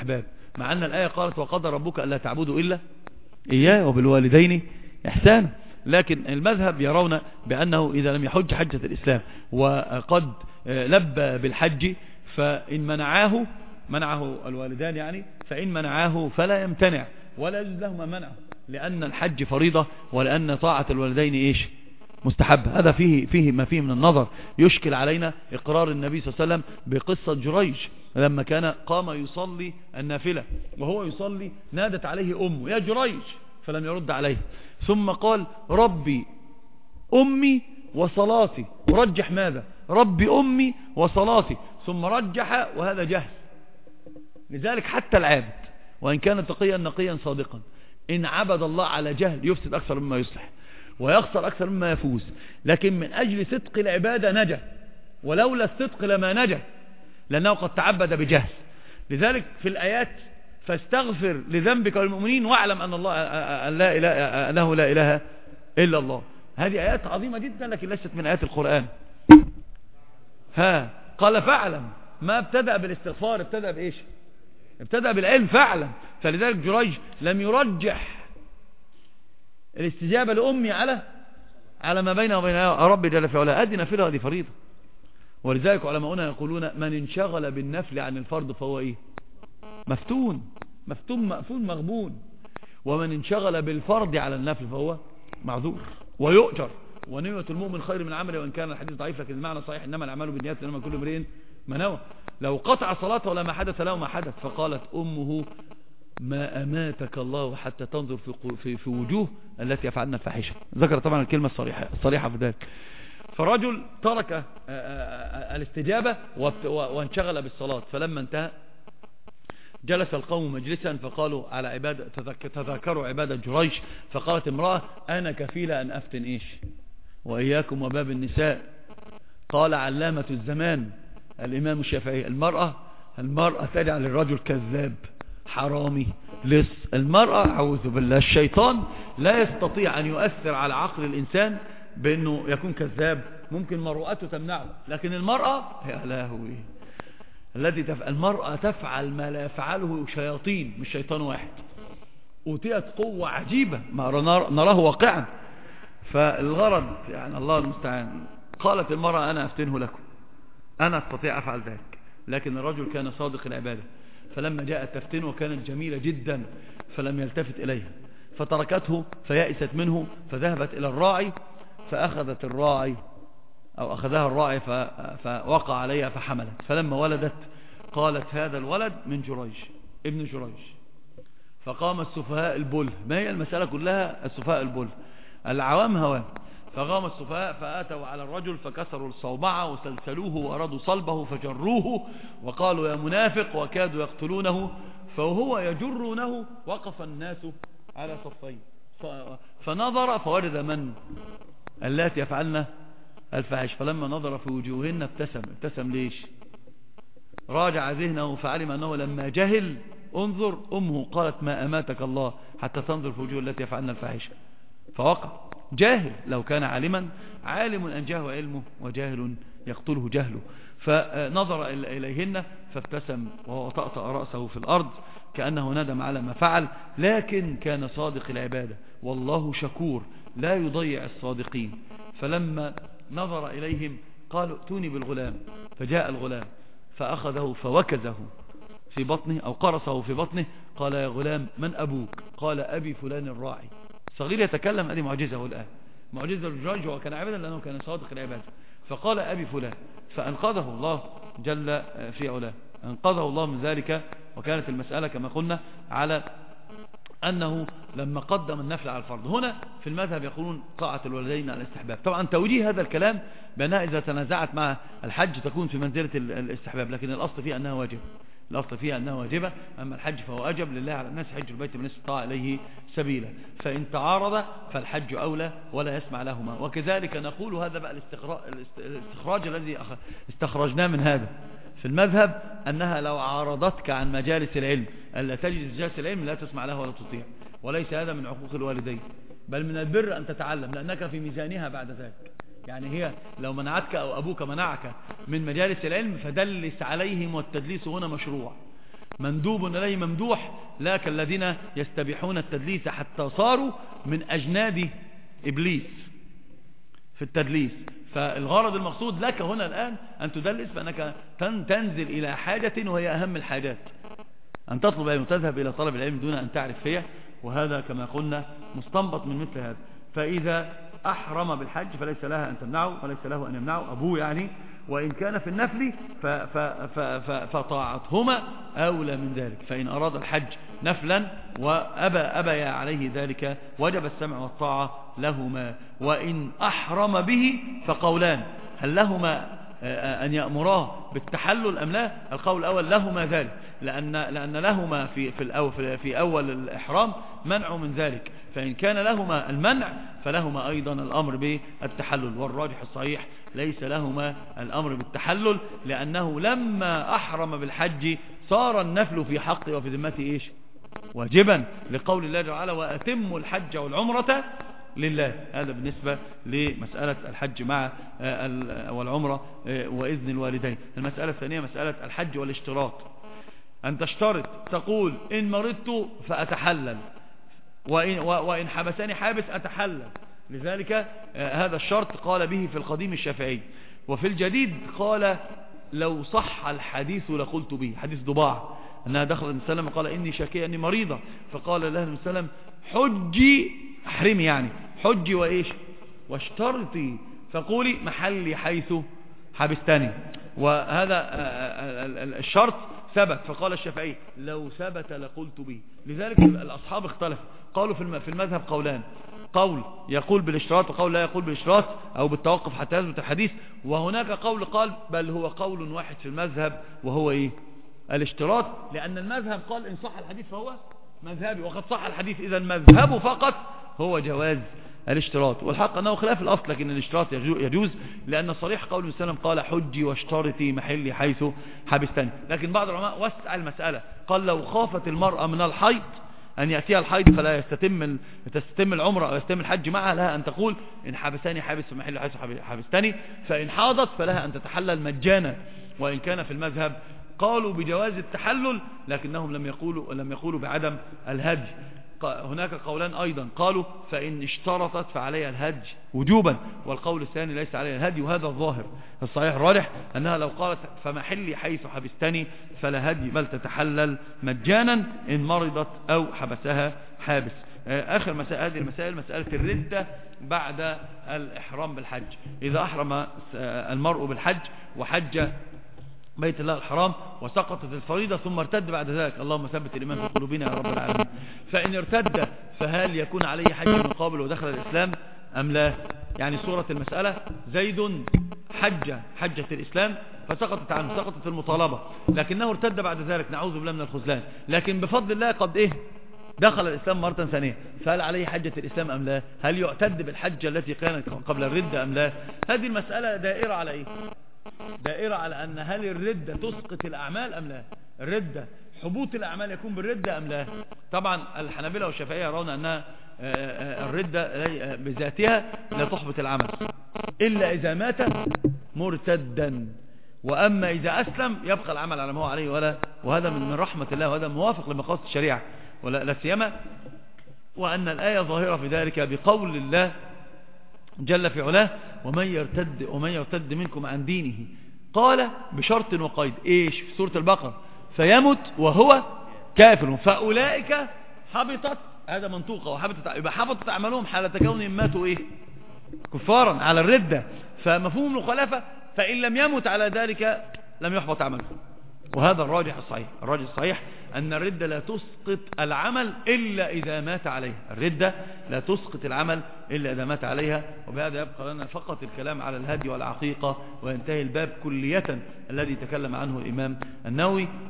الاستحباب، مع أن الآية قالت وقضى ربك ألا تعبدوا إلا إياه وبالوالدين إحسانا. لكن المذهب يرون بأنه إذا لم يحج حجة الإسلام وقد لبى بالحج فإن منعه الوالدان يعني، فإن منعاه فلا يمتنع ولا يجوز لهما منعه، لأن الحج فريضة ولأن طاعة الوالدين إيش مستحب. هذا فيه ما فيه من النظر. يشكل علينا إقرار النبي صلى الله عليه وسلم بقصة جريج لما كان قام يصلي النافلة وهو يصلي نادت عليه أمه يا جريج فلم يرد عليه، ثم قال ربي أمي وصلاتي، ورجح ماذا؟ ربي أمي وصلاتي، ثم رجح، وهذا جهل. لذلك حتى العابد وإن كان تقيا نقيا صادقا إن عبد الله على جهل يفسد أكثر مما يصلح ويخسر أكثر مما يفوز، لكن من أجل صدق العبادة نجا، ولولا الصدق لما نجا لأنه قد تعبد بجهل. لذلك في الآيات فاستغفر لذنبك والمؤمنين واعلم أن الله أنه لا إله إلا الله. هذه آيات عظيمة جدا لكن ليست من آيات القرآن. قال فاعلم، ما ابتدأ بالاستغفار، ابتدأ بإيش؟ ابتدأ بالعلم فاعلم. فلذلك جريج لم يرجح الاستجابة لأمي على ما بينه وبين ربي جل في علاه. أدي نافلة هذه فريضة. ولذلك علماؤنا يقولون من انشغل بالنفل عن الفرض فهو إيه؟ مفتون مأفون مغبون. ومن انشغل بالفرض على النفل فهو معذور ويؤجر. ونية المؤمن خير من عمله وإن كان الحديث ضعيف لكن المعنى صحيح، إنما الأعمال بالنيات إنما كل امرئ ما نوى. لو قطع صلاته ولا ما حدث له ما حدث. فقالت أمه ما أماتك الله حتى تنظر في وجوه التي يفعلن الفاحشة. ذكر طبعا الكلمة الصريحة في ذلك. فرجل ترك الاستجابة وانشغل بالصلاة، فلما انتهى جلس القوم مجلسا فقالوا على عبادة، تذكروا عبادة جريج. فقالت امرأة أنا كفيلة أن أفتن إيش وإياكم وباب النساء. قال علامة الزمان الإمام الشافعي المرأة تجعل الرجل كذاب حرامي لص. المرأة أعوذ بالله الشيطان لا يستطيع أن يؤثر على عقل الإنسان بأنه يكون كذاب. ممكن مروءته تمنعه، لكن المرأة يا لهوي المرأة تفعل ما لا يفعله شياطين مش شيطان واحد. أوتيت قوة عجيبة ما نراه واقعا. فالغرض يعني الله المستعان. قالت المرأة أنا أفتنه لكم، أنا أستطيع أفعل ذلك. لكن الرجل كان صادق العبادة، فلما جاءت تفتنه كانت جميلة جدا فلم يلتفت إليها فتركته فيأست منه فذهبت إلى الراعي فأخذت الراعي أو أخذها الراعي فوقع عليها فحملت. فلما ولدت قالت هذا الولد من جريج ابن جريج. فقام السفهاء البله، ما هي المسألة كلها السفهاء البله العوام هوام. فقام السفهاء فآتوا على الرجل فكسروا الصومعة وسلسلوه وأرادوا صلبه فجروه وقالوا يا منافق وكادوا يقتلونه. فهو يجرونه وقف الناس على صفين فنظر فوجد من اللاتي يفعلن الفاحش. فلما نظر في وجوههن ابتسم ليش؟ راجع ذهنه فعلم أنه لما جهل انظر أمه قالت ما أماتك الله حتى تنظر في وجوه التي يفعلن الفاحش. فوقع جاهل. لو كان عالما عالم أنجاه علمه وجاهل يقتله جهله. فنظر إليهن فابتسم وهو طأطأ رأسه في الأرض كأنه ندم على ما فعل، لكن كان صادق العبادة والله شكور لا يضيع الصادقين. فلما نظر إليهم قالوا ائتوني بالغلام. فجاء الغلام فأخذه فوكزه في بطنه أو قرصه في بطنه. قال يا غلام من أبوك؟ قال أبي فلان الراعي. صغير يتكلم. هذه معجزة الآن، معجزة الجريج وكان عبدا لأنه كان صادق العبادة. فقال أبي فلان فأنقذه الله جل في علاه، أنقذه الله من ذلك. وكانت المسألة كما قلنا على أنه لما قدم النفل على الفرض. هنا في المذهب يقولون طاعة الوالدين على الاستحباب. طبعا توجيه هذا الكلام بأنها إذا تنازعت مع الحج تكون في منزلة الاستحباب، لكن الأصل فيها أنها واجب. الأصل فيها أنها واجبة. أما الحج فهو أجب لله على الناس حج البيت من استطاع إليه سبيلا. فإن تعارض فالحج أولى ولا يسمع لهما. وكذلك نقول هذا بقى الاستخراج الذي استخرجناه من هذا في المذهب أنها لو عارضتك عن مجالس العلم ألا تجلس مجالس العلم لا تسمع له ولا تطيع. وليس هذا من عقوق الوالدين، بل من البر أن تتعلم لأنك في ميزانها بعد ذلك. يعني هي لو منعتك أو أبوك منعك من مجالس العلم فدلس عليهم، والتدليس هنا مشروع. مندوب إليه ممدوح، لا كالذين يستبيحون التدليس حتى صاروا من أجناد إبليس في التدليس. فالغرض المقصود لك هنا الآن أن تدلس، فأنك تنزل إلى حاجة وهي أهم الحاجات، أن تطلب العلم وتذهب إلى طلب العلم دون أن تعرف فيه، وهذا كما قلنا مستنبط من مثل هذا. فإذا أحرم بالحج فليس لها أن تمنعه وليس له أن يمنعه أبوه يعني، وإن كان في النفل فطاعتهما أولى من ذلك. فإن أراد الحج نفلا وأبى عليه ذلك وجب السمع والطاعة لهما. وإن أحرم به فقولان، هل لهما أن يأمراه بالتحلل أم لا؟ القول الأول لهما ذلك، لأن لهما في أول الإحرام منع من ذلك، فإن كان لهما المنع فلهما أيضا الأمر بالتحلل. والراجح الصحيح ليس لهما الأمر بالتحلل، لأنه لما أحرم بالحج صار النفل في حقه وفي ذمته إيش؟ واجبا، لقول الله تعالى وأتموا الحج والعمرة لله. هذا بالنسبة لمسألة الحج مع والعمرة وإذن الوالدين. المسألة الثانية مسألة الحج والاشتراط، أن تشترط تقول إن مرضت فأتحلل، وإن حبسني حابس أتحلل. لذلك هذا الشرط قال به في القديم الشافعي، وفي الجديد قال لو صح الحديث لقلت به، حديث ضباع أنها دخلت النبي صلى الله عليه وسلم قال إني شاكية أني مريضة، فقال لها النبي صلى الله عليه وسلم حجي، احرمي يعني حجي وإيش واشترطي، فقولي محلي حيث حبستني. وهذا الشرط ثبت، فقال الشافعي لو ثبت لقلت به. لذلك الأصحاب اختلفوا، قالوا في المذهب قولان، قول يقول بالاشتراط وقول لا يقول بالاشتراط أو بالتوقف حتى يثبت الحديث، وهناك قول قال بل هو قول واحد في المذهب وهو إيه؟ الاشتراط، لأن المذهب قال إن صح الحديث فهو مذهبي، وقد صح الحديث إذا مذهبه فقط هو جواز الاشتراط. والحق أنه خلاف الأصل، لكن الاشتراط يجوز، لأن صريح قول النبي صلى الله عليه وسلم قال حجي واشترطي محلي حيث حبستني. لكن بعض العلماء وسع المسألة، قال لو خافت المرأة من الحيض أن يأتيها الحيض فلا تستتم العمرة أو يستتم الحج معها، لها أن تقول إن حبسني حابس في محل حيث حبستني، فإن حاضت فلها أن تتحلل مجانا. وإن كان في المذهب قالوا بجواز التحلل، لكنهم لم يقولوا بعدم الهدي. هناك قولان أيضا، قالوا فإن اشترطت فعليها الهدي وجوبا، والقول الثاني ليس عليها الهدي. وهذا الظاهر الصحيح الراجح أنها لو قالت فمحلي حيث حبستني فلا هدي، بل تتحلل مجانا إن مرضت أو حبسها حابس. آخر مسائل هذه المسائل مسألة الردة بعد الإحرام بالحج. إذا أحرم المرء بالحج وحج بيت الله الحرام وسقطت الفريضة ثم ارتد بعد ذلك، اللهم ثبت الإيمان في قلوبنا يا رب العالمين، فإن ارتد فهل يكون عليه حج من قابل ودخل الإسلام أم لا؟ يعني صورة المسألة زيد حجة الإسلام فسقطت عنه، سقطت المطالبة، لكنه ارتد بعد ذلك، نعوذ بالله من الخذلان، لكن بفضل الله قد دخل الإسلام مرة ثانية، فهل عليه حجة الإسلام أم لا؟ هل يعتد بالحجة التي كانت قبل الردة أم لا؟ هذه المسألة دائرة على دائرة على أن هل الردة تسقط الأعمال أم لا؟ الردة حبوط الأعمال يكون بالردة أم لا؟ طبعا الحنابلة والشافعية يرون أن الردة بذاتها لا تحبط العمل إلا إذا مات مرتدا، وأما إذا أسلم يبقى العمل على ما هو عليه، وهذا من رحمة الله، وهذا موافق لمقاصد الشريعة، ولا سيما وأن الآية ظاهرة في ذلك بقول الله جل في علاه ومن يرتد منكم عن دينه، قال بشرط وقيد في سورة البقرة فيمت وهو كافر فأولئك حبطت، هذا منطوقة وحبطت، يبقى حبطت أعمالهم حالة كونهم ماتوا كفارا على الردة، فمفهوم المخالفة فإن لم يمت على ذلك لم يحبط عمله. وهذا الراجح الصحيح، الراجح الصحيح أن الردة لا تسقط العمل إلا إذا مات عليها، الردة لا تسقط العمل إلا إذا مات عليها. وبهذا يبقى لنا فقط الكلام على الهدي والعقيقة، وينتهي الباب كلية الذي تكلم عنه الإمام النووي.